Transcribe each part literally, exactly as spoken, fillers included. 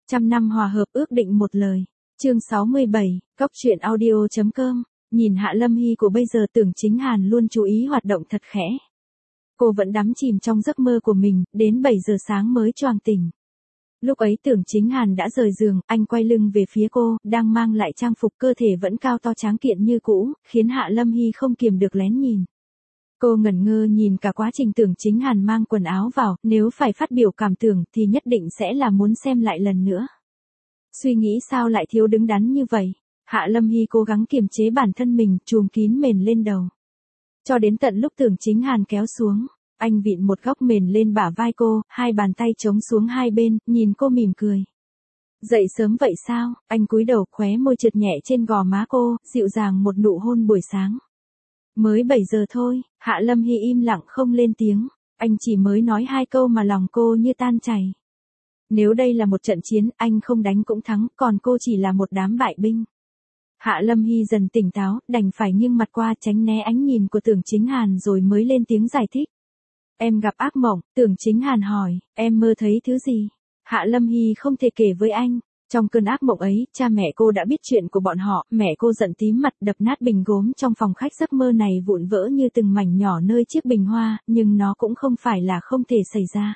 Trăm năm hòa hợp ước định một lời. Chương sáu mươi bảy, Cóc truyện audio chấm com. Nhìn Hạ Lâm Hy của bây giờ Tưởng Chính Hàn luôn chú ý hoạt động thật khẽ. Cô vẫn đắm chìm trong giấc mơ của mình, đến bảy giờ sáng mới choàng tỉnh. Lúc ấy Tưởng Chính Hàn đã rời giường, anh quay lưng về phía cô, đang mang lại trang phục cơ thể vẫn cao to tráng kiện như cũ, khiến Hạ Lâm Hy không kiềm được lén nhìn. Cô ngẩn ngơ nhìn cả quá trình Tưởng Chính Hàn mang quần áo vào, nếu phải phát biểu cảm tưởng thì nhất định sẽ là muốn xem lại lần nữa. Suy nghĩ sao lại thiếu đứng đắn như vậy, Hạ Lâm Hy cố gắng kiềm chế bản thân mình, trùm kín mền lên đầu. Cho đến tận lúc Tưởng Chính Hàn kéo xuống, anh vịn một góc mền lên bả vai cô, hai bàn tay chống xuống hai bên, nhìn cô mỉm cười. Dậy sớm vậy sao? Anh cúi đầu, khóe môi trượt nhẹ trên gò má cô, dịu dàng một nụ hôn buổi sáng. Mới bảy giờ thôi, Hạ Lâm Hy im lặng không lên tiếng, anh chỉ mới nói hai câu mà lòng cô như tan chảy. Nếu đây là một trận chiến, anh không đánh cũng thắng, còn cô chỉ là một đám bại binh. Hạ Lâm Hy dần tỉnh táo, đành phải nghiêng mặt qua tránh né ánh nhìn của Tưởng Chính Hàn rồi mới lên tiếng giải thích. Em gặp ác mộng, Tưởng Chính Hàn hỏi, em mơ thấy thứ gì? Hạ Lâm Hy không thể kể với anh. Trong cơn ác mộng ấy, cha mẹ cô đã biết chuyện của bọn họ, mẹ cô giận tím mặt đập nát bình gốm trong phòng khách, giấc mơ này vụn vỡ như từng mảnh nhỏ nơi chiếc bình hoa, nhưng nó cũng không phải là không thể xảy ra.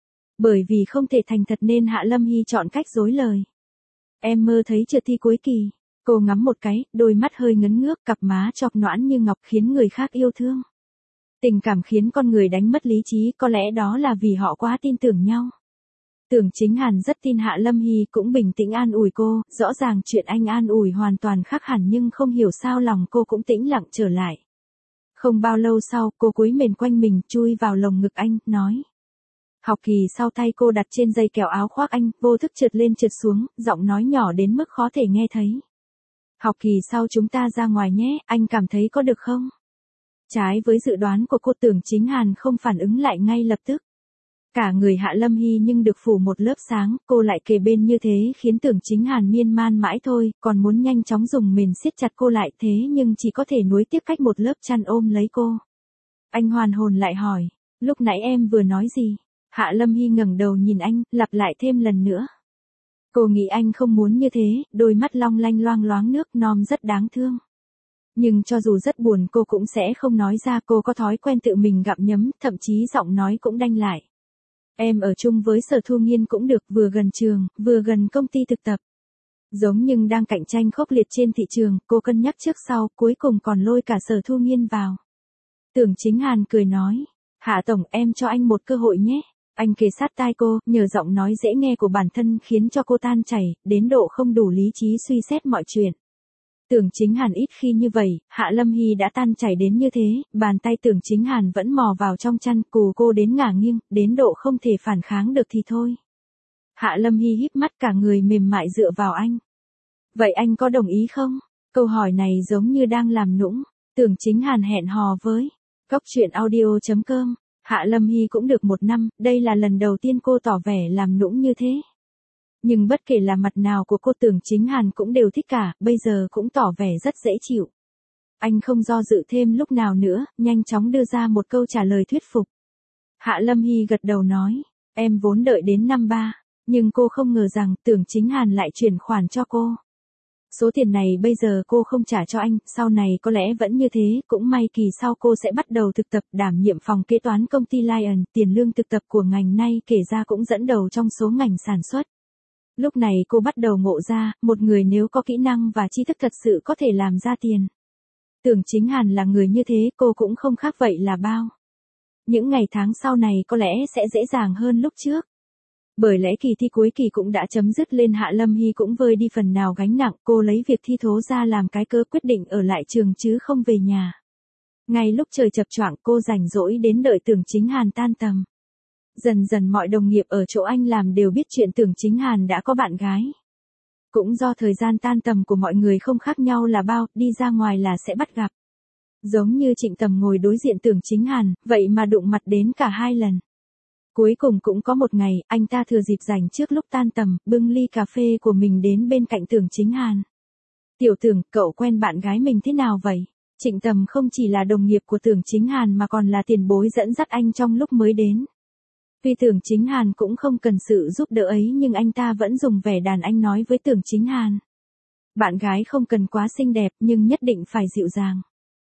Bởi vì không thể thành thật nên Hạ Lâm Hy chọn cách dối lời. Em mơ thấy trượt thi cuối kỳ. Cô ngắm một cái, đôi mắt hơi ngấn ngước, cặp má chọc noãn như ngọc khiến người khác yêu thương. Tình cảm khiến con người đánh mất lý trí, có lẽ đó là vì họ quá tin tưởng nhau. Tưởng Chính Hàn rất tin Hạ Lâm Hy, cũng bình tĩnh an ủi cô, rõ ràng chuyện anh an ủi hoàn toàn khác hẳn nhưng không hiểu sao lòng cô cũng tĩnh lặng trở lại. Không bao lâu sau, cô cúi mền quanh mình, chui vào lồng ngực anh, nói. Học kỳ sau tay cô đặt trên dây kẹo áo khoác anh, vô thức trượt lên trượt xuống, giọng nói nhỏ đến mức khó thể nghe thấy. Học kỳ sau chúng ta ra ngoài nhé, anh cảm thấy có được không? Trái với dự đoán của cô, Tưởng Chính Hàn không phản ứng lại ngay lập tức. Cả người Hạ Lâm Hy nhưng được phủ một lớp sáng, cô lại kề bên như thế khiến Tưởng Chính Hàn miên man mãi thôi, còn muốn nhanh chóng dùng mền siết chặt cô lại thế nhưng chỉ có thể nuối tiếc cách một lớp chăn ôm lấy cô. Anh hoàn hồn lại hỏi, lúc nãy em vừa nói gì? Hạ Lâm Hy ngẩng đầu nhìn anh, lặp lại thêm lần nữa. Cô nghĩ anh không muốn như thế, đôi mắt long lanh loang loáng nước non rất đáng thương. Nhưng cho dù rất buồn cô cũng sẽ không nói ra, cô có thói quen tự mình gặm nhấm, thậm chí giọng nói cũng đanh lại. Em ở chung với Sở Thu Nghiên cũng được, vừa gần trường, vừa gần công ty thực tập. Giống nhưng đang cạnh tranh khốc liệt trên thị trường, cô cân nhắc trước sau, cuối cùng còn lôi cả Sở Thu Nghiên vào. Tưởng Chính Hàn cười nói, Hạ Tổng em cho anh một cơ hội nhé. Anh kề sát tai cô, nhờ giọng nói dễ nghe của bản thân khiến cho cô tan chảy, đến độ không đủ lý trí suy xét mọi chuyện. Tưởng Chính Hàn ít khi như vậy, Hạ Lâm Hy đã tan chảy đến như thế, bàn tay Tưởng Chính Hàn vẫn mò vào trong chăn, cù cô đến ngả nghiêng, đến độ không thể phản kháng được thì thôi. Hạ Lâm Hy híp mắt, cả người mềm mại dựa vào anh. Vậy anh có đồng ý không? Câu hỏi này giống như đang làm nũng. Tưởng Chính Hàn hẹn hò với Cóc truyện audio chấm com. Hạ Lâm Hy cũng được một năm, đây là lần đầu tiên cô tỏ vẻ làm nũng như thế. Nhưng bất kể là mặt nào của cô, Tưởng Chính Hàn cũng đều thích cả, bây giờ cũng tỏ vẻ rất dễ chịu. Anh không do dự thêm lúc nào nữa, nhanh chóng đưa ra một câu trả lời thuyết phục. Hạ Lâm Hy gật đầu nói, em vốn đợi đến năm ba, nhưng cô không ngờ rằng Tưởng Chính Hàn lại chuyển khoản cho cô. Số tiền này bây giờ cô không trả cho anh, sau này có lẽ vẫn như thế, cũng may kỳ sau cô sẽ bắt đầu thực tập đảm nhiệm phòng kế toán công ty Lion, tiền lương thực tập của ngành này kể ra cũng dẫn đầu trong số ngành sản xuất. Lúc này cô bắt đầu ngộ ra, một người nếu có kỹ năng và tri thức thật sự có thể làm ra tiền. Tưởng Chính Hàn là người như thế, cô cũng không khác vậy là bao. Những ngày tháng sau này có lẽ sẽ dễ dàng hơn lúc trước. Bởi lẽ kỳ thi cuối kỳ cũng đã chấm dứt lên, Hạ Lâm Hy cũng vơi đi phần nào gánh nặng, cô lấy việc thi thố ra làm cái cớ quyết định ở lại trường chứ không về nhà. Ngay lúc trời chập choạng cô rảnh rỗi đến đợi Tưởng Chính Hàn tan tầm. Dần dần mọi đồng nghiệp ở chỗ anh làm đều biết chuyện Tưởng Chính Hàn đã có bạn gái. Cũng do thời gian tan tầm của mọi người không khác nhau là bao, đi ra ngoài là sẽ bắt gặp. Giống như Trịnh Tầm ngồi đối diện Tưởng Chính Hàn, vậy mà đụng mặt đến cả hai lần. Cuối cùng cũng có một ngày, anh ta thừa dịp rảnh trước lúc tan tầm, bưng ly cà phê của mình đến bên cạnh Tưởng Chính Hàn. Tiểu Tưởng, cậu quen bạn gái mình thế nào vậy? Trịnh Tầm không chỉ là đồng nghiệp của Tưởng Chính Hàn mà còn là tiền bối dẫn dắt anh trong lúc mới đến. Tuy Tưởng Chính Hàn cũng không cần sự giúp đỡ ấy nhưng anh ta vẫn dùng vẻ đàn anh nói với Tưởng Chính Hàn. Bạn gái không cần quá xinh đẹp nhưng nhất định phải dịu dàng.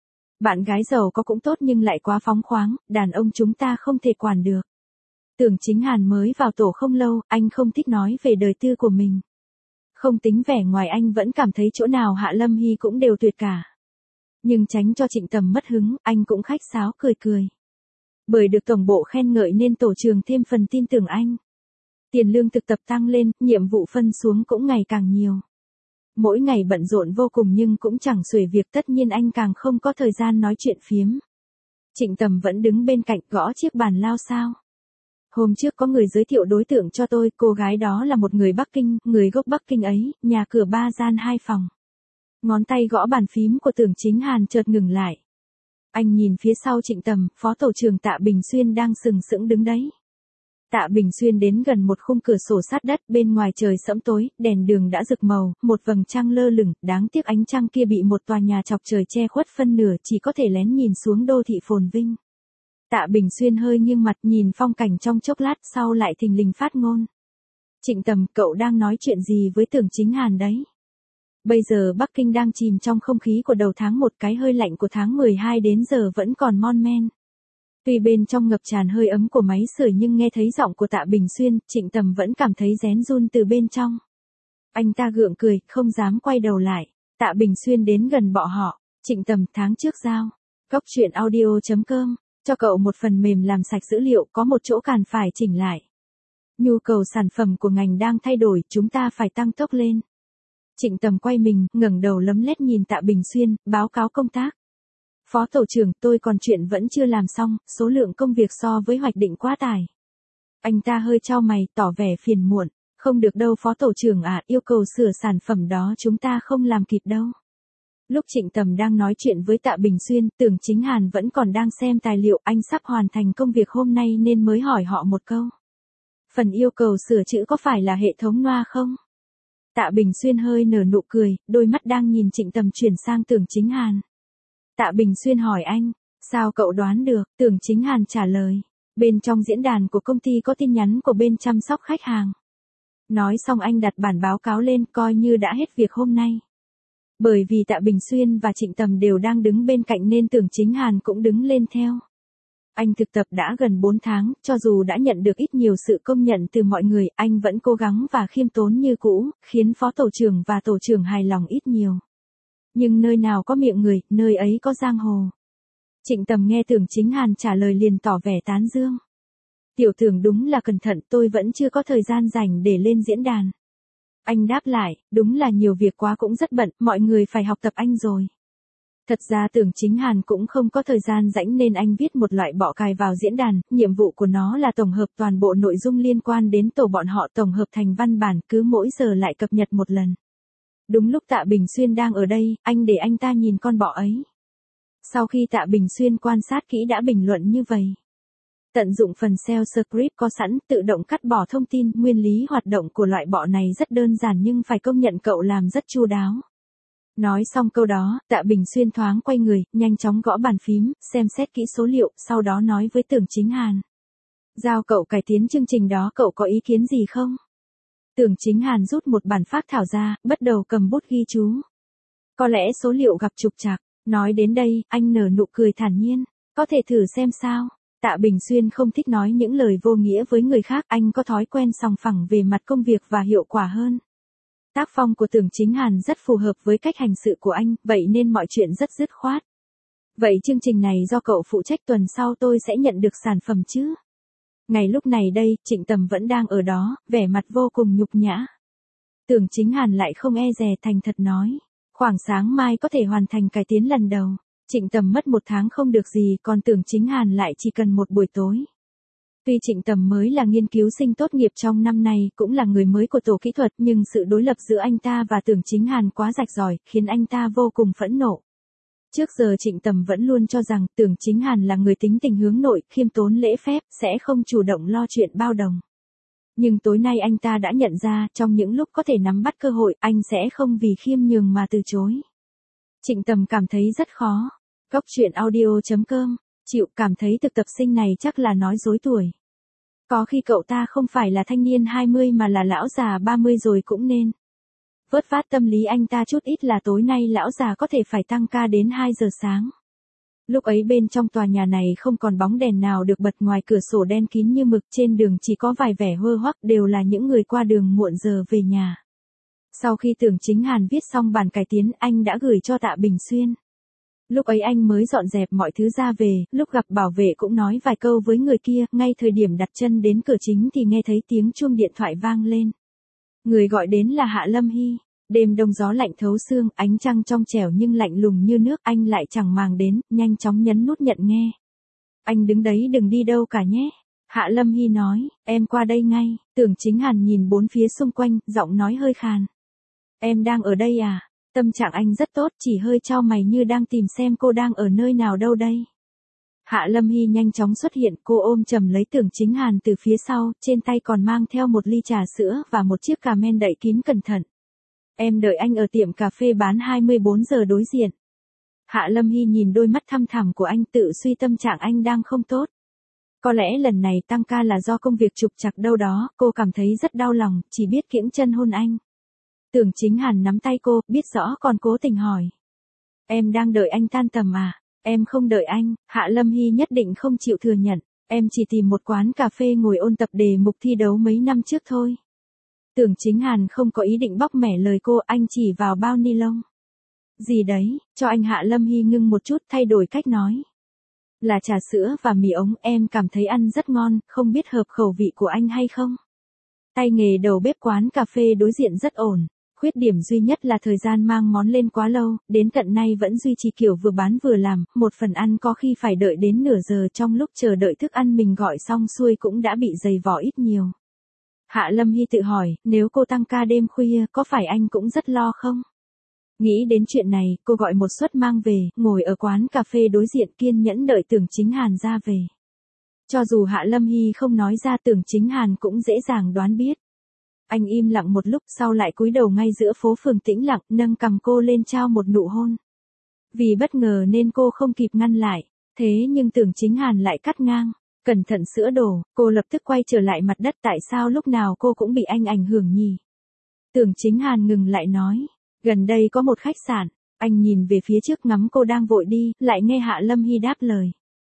Bạn gái giàu có cũng tốt nhưng lại quá phóng khoáng, đàn ông chúng ta không thể quản được. Tưởng Chính Hàn mới vào tổ không lâu, anh không thích nói về đời tư của mình. Không tính vẻ ngoài anh vẫn cảm thấy chỗ nào Hạ Lâm Hy cũng đều tuyệt cả. Nhưng tránh cho Trịnh Tầm mất hứng, anh cũng khách sáo cười cười. Bởi được tổng bộ khen ngợi nên tổ trường thêm phần tin tưởng anh. Tiền lương thực tập tăng lên, nhiệm vụ phân xuống cũng ngày càng nhiều. Mỗi ngày bận rộn vô cùng nhưng cũng chẳng xuể việc, tất nhiên anh càng không có thời gian nói chuyện phiếm. Trịnh Tầm vẫn đứng bên cạnh gõ chiếc bàn lao sao. Hôm trước có người giới thiệu đối tượng cho tôi, cô gái đó là một người Bắc Kinh, người gốc Bắc Kinh ấy, nhà cửa ba gian hai phòng. Ngón tay gõ bàn phím của Tưởng Chính Hàn chợt ngừng lại. Anh nhìn phía sau Trịnh Tầm, phó tổ trưởng Tạ Bình Xuyên đang sừng sững đứng đấy. Tạ Bình Xuyên đến gần một khung cửa sổ sát đất, bên ngoài trời sẫm tối, đèn đường đã rực màu, một vầng trăng lơ lửng, đáng tiếc ánh trăng kia bị một tòa nhà chọc trời che khuất phân nửa, chỉ có thể lén nhìn xuống đô thị phồn vinh. Tạ Bình Xuyên hơi nghiêng mặt nhìn phong cảnh trong chốc lát sau lại thình lình phát ngôn. Trịnh Tầm, cậu đang nói chuyện gì với Tưởng Chính Hàn đấy? Bây giờ Bắc Kinh đang chìm trong không khí của đầu tháng một, cái hơi lạnh của tháng mười hai đến giờ vẫn còn mon men. Tuy bên trong ngập tràn hơi ấm của máy sưởi nhưng nghe thấy giọng của Tạ Bình Xuyên, Trịnh Tầm vẫn cảm thấy rén run từ bên trong. Anh ta gượng cười, không dám quay đầu lại. Tạ Bình Xuyên đến gần bọ họ. Trịnh Tầm, tháng trước giao. Cóc truyện audio chấm com. Cho cậu một phần mềm làm sạch dữ liệu, có một chỗ cần phải chỉnh lại. Nhu cầu sản phẩm của ngành đang thay đổi, chúng ta phải tăng tốc lên. Trịnh Tầm quay mình, ngẩng đầu lấm lét nhìn Tạ Bình Xuyên, báo cáo công tác. Phó tổ trưởng, tôi còn chuyện vẫn chưa làm xong, số lượng công việc so với hoạch định quá tải. Anh ta hơi chau mày, tỏ vẻ phiền muộn. Không được đâu phó tổ trưởng à, yêu cầu sửa sản phẩm đó chúng ta không làm kịp đâu. Lúc Trịnh Tầm đang nói chuyện với Tạ Bình Xuyên, Tưởng Chính Hàn vẫn còn đang xem tài liệu, anh sắp hoàn thành công việc hôm nay nên mới hỏi họ một câu. Phần yêu cầu sửa chữa có phải là hệ thống loa không? Tạ Bình Xuyên hơi nở nụ cười, đôi mắt đang nhìn Trịnh Tầm chuyển sang Tưởng Chính Hàn. Tạ Bình Xuyên hỏi anh, sao cậu đoán được? Tưởng Chính Hàn trả lời, bên trong diễn đàn của công ty có tin nhắn của bên chăm sóc khách hàng. Nói xong anh đặt bản báo cáo lên, coi như đã hết việc hôm nay. Bởi vì Tạ Bình Xuyên và Trịnh Tầm đều đang đứng bên cạnh nên Tưởng Chính Hàn cũng đứng lên theo. Anh thực tập đã gần bốn tháng, cho dù đã nhận được ít nhiều sự công nhận từ mọi người, anh vẫn cố gắng và khiêm tốn như cũ, khiến phó tổ trưởng và tổ trưởng hài lòng ít nhiều. Nhưng nơi nào có miệng người, nơi ấy có giang hồ. Trịnh Tầm nghe Tưởng Chính Hàn trả lời liền tỏ vẻ tán dương. Tiểu Tưởng đúng là cẩn thận, tôi vẫn chưa có thời gian rảnh để lên diễn đàn. Anh đáp lại, đúng là nhiều việc quá cũng rất bận, mọi người phải học tập anh rồi. Thật ra Tưởng Chính Hàn cũng không có thời gian rảnh nên anh viết một loại bọ cài vào diễn đàn, nhiệm vụ của nó là tổng hợp toàn bộ nội dung liên quan đến tổ bọn họ tổng hợp thành văn bản, cứ mỗi giờ lại cập nhật một lần. Đúng lúc Tạ Bình Xuyên đang ở đây, anh để anh ta nhìn con bọ ấy. Sau khi Tạ Bình Xuyên quan sát kỹ đã bình luận như vậy. Tận dụng phần shell script có sẵn, tự động cắt bỏ thông tin, nguyên lý hoạt động của loại bọ này rất đơn giản nhưng phải công nhận cậu làm rất chu đáo. Nói xong câu đó, Tạ Bình Xuyên thoáng quay người, nhanh chóng gõ bàn phím, xem xét kỹ số liệu, sau đó nói với Tưởng Chính Hàn. Giao cậu cải tiến chương trình đó, cậu có ý kiến gì không? Tưởng Chính Hàn rút một bản phác thảo ra, bắt đầu cầm bút ghi chú. Có lẽ số liệu gặp trục trặc, nói đến đây, anh nở nụ cười thản nhiên, có thể thử xem sao. Tạ Bình Xuyên không thích nói những lời vô nghĩa với người khác, anh có thói quen sòng phẳng về mặt công việc và hiệu quả hơn. Tác phong của Tưởng Chính Hàn rất phù hợp với cách hành sự của anh, vậy nên mọi chuyện rất dứt khoát. Vậy chương trình này do cậu phụ trách, tuần sau tôi sẽ nhận được sản phẩm chứ? Ngày lúc này đây, Trịnh Tầm vẫn đang ở đó, vẻ mặt vô cùng nhục nhã. Tưởng Chính Hàn lại không e dè, thành thật nói. Khoảng sáng mai có thể hoàn thành cải tiến lần đầu. Trịnh Tầm mất một tháng không được gì, còn Tưởng Chính Hàn lại chỉ cần một buổi tối. Tuy Trịnh Tầm mới là nghiên cứu sinh tốt nghiệp trong năm nay, cũng là người mới của tổ kỹ thuật, nhưng sự đối lập giữa anh ta và Tưởng Chính Hàn quá rạch ròi, khiến anh ta vô cùng phẫn nộ. Trước giờ Trịnh Tầm vẫn luôn cho rằng Tưởng Chính Hàn là người tính tình hướng nội, khiêm tốn lễ phép, sẽ không chủ động lo chuyện bao đồng. Nhưng tối nay anh ta đã nhận ra, trong những lúc có thể nắm bắt cơ hội, anh sẽ không vì khiêm nhường mà từ chối. Trịnh Tầm cảm thấy rất khó. Cóc truyện audio chấm com, chịu cảm thấy thực tập sinh này chắc là nói dối tuổi. Có khi cậu ta không phải là thanh niên hai mươi mà là lão già ba mươi rồi cũng nên. Vớt vát tâm lý anh ta chút ít là tối nay lão già có thể phải tăng ca đến hai giờ sáng. Lúc ấy bên trong tòa nhà này không còn bóng đèn nào được bật, ngoài cửa sổ đen kín như mực, trên đường chỉ có vài vẻ hơ hoắc, đều là những người qua đường muộn giờ về nhà. Sau khi Tưởng Chính Hàn viết xong bản cải tiến, anh đã gửi cho Tạ Bình Xuyên. Lúc ấy anh mới dọn dẹp mọi thứ ra về, lúc gặp bảo vệ cũng nói vài câu với người kia, ngay thời điểm đặt chân đến cửa chính thì nghe thấy tiếng chuông điện thoại vang lên. Người gọi đến là Hạ Lâm Hy. Đêm đông gió lạnh thấu xương, ánh trăng trong trẻo nhưng lạnh lùng như nước, anh lại chẳng màng đến, nhanh chóng nhấn nút nhận nghe. Anh đứng đấy đừng đi đâu cả nhé. Hạ Lâm Hy nói, em qua đây ngay. Tưởng Chính Hàn nhìn bốn phía xung quanh, giọng nói hơi khàn. Em đang ở đây à? Tâm trạng anh rất tốt, chỉ hơi chau mày như đang tìm xem cô đang ở nơi nào đâu đây. Hạ Lâm Hy nhanh chóng xuất hiện, cô ôm chầm lấy Tưởng Chính Hàn từ phía sau, trên tay còn mang theo một ly trà sữa và một chiếc cà men đậy kín cẩn thận. Em đợi anh ở tiệm cà phê bán hai mươi bốn giờ đối diện. Hạ Lâm Hy nhìn đôi mắt thăm thẳm của anh, tự suy tâm trạng anh đang không tốt. Có lẽ lần này tăng ca là do công việc trục trặc đâu đó, cô cảm thấy rất đau lòng, chỉ biết kiễng chân hôn anh. Tưởng Chính Hàn nắm tay cô, biết rõ còn cố tình hỏi. Em đang đợi anh tan tầm à? Em không đợi anh. Hạ Lâm Hy nhất định không chịu thừa nhận. Em chỉ tìm một quán cà phê ngồi ôn tập đề mục thi đấu mấy năm trước thôi. Tưởng Chính Hàn không có ý định bóc mẻ lời cô, anh chỉ vào bao ni lông. Gì đấy, cho anh. Hạ Lâm Hy ngưng một chút, thay đổi cách nói. Là trà sữa và mì ống, em cảm thấy ăn rất ngon, không biết hợp khẩu vị của anh hay không? Tay nghề đầu bếp quán cà phê đối diện rất ổn. Khuyết điểm duy nhất là thời gian mang món lên quá lâu, đến tận nay vẫn duy trì kiểu vừa bán vừa làm, một phần ăn có khi phải đợi đến nửa giờ, trong lúc chờ đợi thức ăn mình gọi xong xuôi cũng đã bị dày vò ít nhiều. Hạ Lâm Hy tự hỏi, nếu cô tăng ca đêm khuya, có phải anh cũng rất lo không? Nghĩ đến chuyện này, cô gọi một suất mang về, ngồi ở quán cà phê đối diện kiên nhẫn đợi Tưởng Chính Hàn ra về. Cho dù Hạ Lâm Hy không nói ra, Tưởng Chính Hàn cũng dễ dàng đoán biết. Anh im lặng một lúc sau lại cúi đầu ngay giữa phố phường tĩnh lặng, nâng cằm cô lên trao một nụ hôn. Vì bất ngờ nên cô không kịp ngăn lại, thế nhưng Tưởng Chính Hàn lại cắt ngang. Cẩn thận sữa đổ, cô lập tức quay trở lại mặt đất, tại sao lúc nào cô cũng bị anh ảnh hưởng nhỉ? Tưởng Chính Hàn ngừng lại nói, gần đây có một khách sạn. Anh nhìn về phía trước ngắm cô đang vội đi, lại nghe Hạ Lâm Hy đáp lời.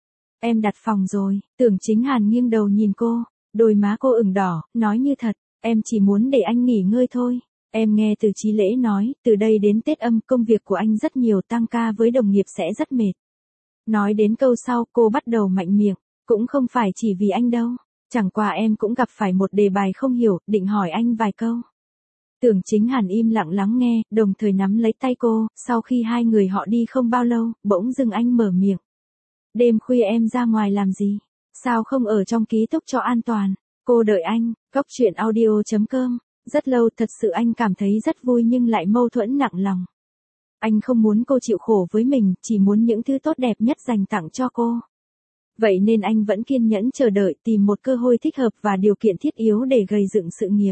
Em đặt phòng rồi. Tưởng Chính Hàn nghiêng đầu nhìn cô, đôi má cô ửng đỏ, nói như thật, em chỉ muốn để anh nghỉ ngơi thôi. Em nghe từ Chí Lễ nói, từ đây đến Tết Âm công việc của anh rất nhiều, tăng ca với đồng nghiệp sẽ rất mệt. Nói đến câu sau, cô bắt đầu mạnh miệng. Cũng không phải chỉ vì anh đâu, chẳng qua em cũng gặp phải một đề bài không hiểu, định hỏi anh vài câu. Tưởng Chính Hàn im lặng lắng nghe, đồng thời nắm lấy tay cô, sau khi hai người họ đi không bao lâu, bỗng dưng anh mở miệng. Đêm khuya em ra ngoài làm gì? Sao không ở trong ký túc cho an toàn? Cô đợi anh. Cốc truyện audio chấm com. Rất lâu, thật sự anh cảm thấy rất vui nhưng lại mâu thuẫn nặng lòng. Anh không muốn cô chịu khổ với mình, chỉ muốn những thứ tốt đẹp nhất dành tặng cho cô. Vậy nên anh vẫn kiên nhẫn chờ đợi, tìm một cơ hội thích hợp và điều kiện thiết yếu để gây dựng sự nghiệp.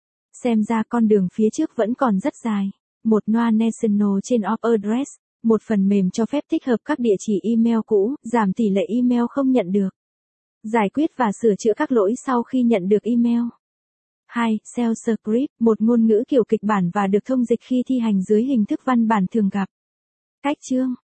Xem ra con đường phía trước vẫn còn rất dài. Một loa National trên offer address, một phần mềm cho phép tích hợp các địa chỉ email cũ, giảm tỷ lệ email không nhận được. Giải quyết và sửa chữa các lỗi sau khi nhận được email. hai. Sales script, một ngôn ngữ kiểu kịch bản và được thông dịch khi thi hành dưới hình thức văn bản thường gặp. Cách chương